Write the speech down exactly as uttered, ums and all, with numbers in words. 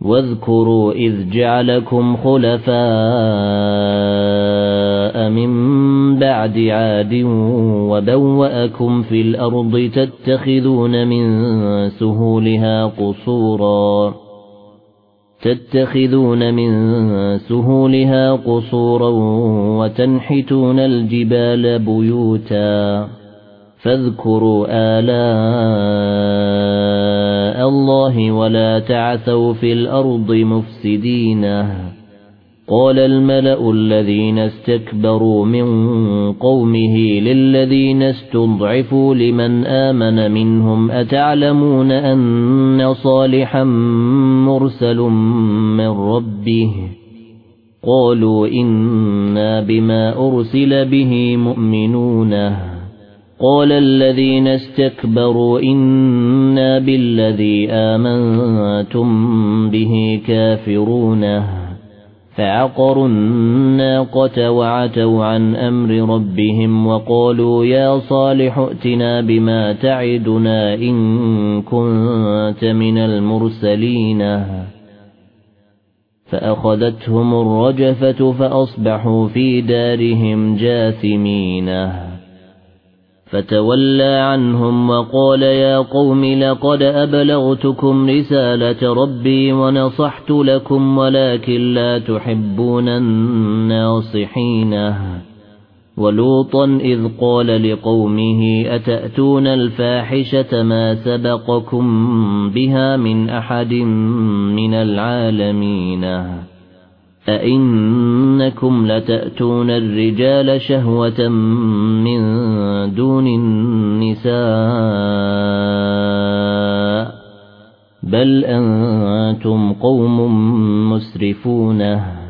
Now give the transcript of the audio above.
واذكروا إذ جعلكم خلفاء من بعد عاد وبوأكم في الأرض تتخذون من سهولها قصورا تتخذون من سهولها قصورا وتنحتون الجبال بيوتا فاذكروا آلاء الله ولا تعثوا في الأرض مفسدين. قال الملأ الذين استكبروا من قومه للذين استضعفوا لمن آمن منهم أتعلمون أن صالحا مرسل من ربه قالوا إنا بما أرسل به مؤمنون قال الذين استكبروا إنا بالذي آمنتم به كافرون فعقروا الناقة وعتوا عن أمر ربهم وقالوا يا صالح ائتنا بما تعدنا إن كنت من المرسلين فأخذتهم الرجفة فأصبحوا في دارهم جاثمين فتولى عنهم وقال يا قوم لقد أبلغتكم رسالة ربي ونصحت لكم ولكن لا تحبون الناصحين. ولوطا إذ قال لقومه أتأتون الفاحشة ما سبقكم بها من أحد من العالمين أئنكم لتأتون الرجال شهوة من دون النساء بل أنتم قوم مسرفون.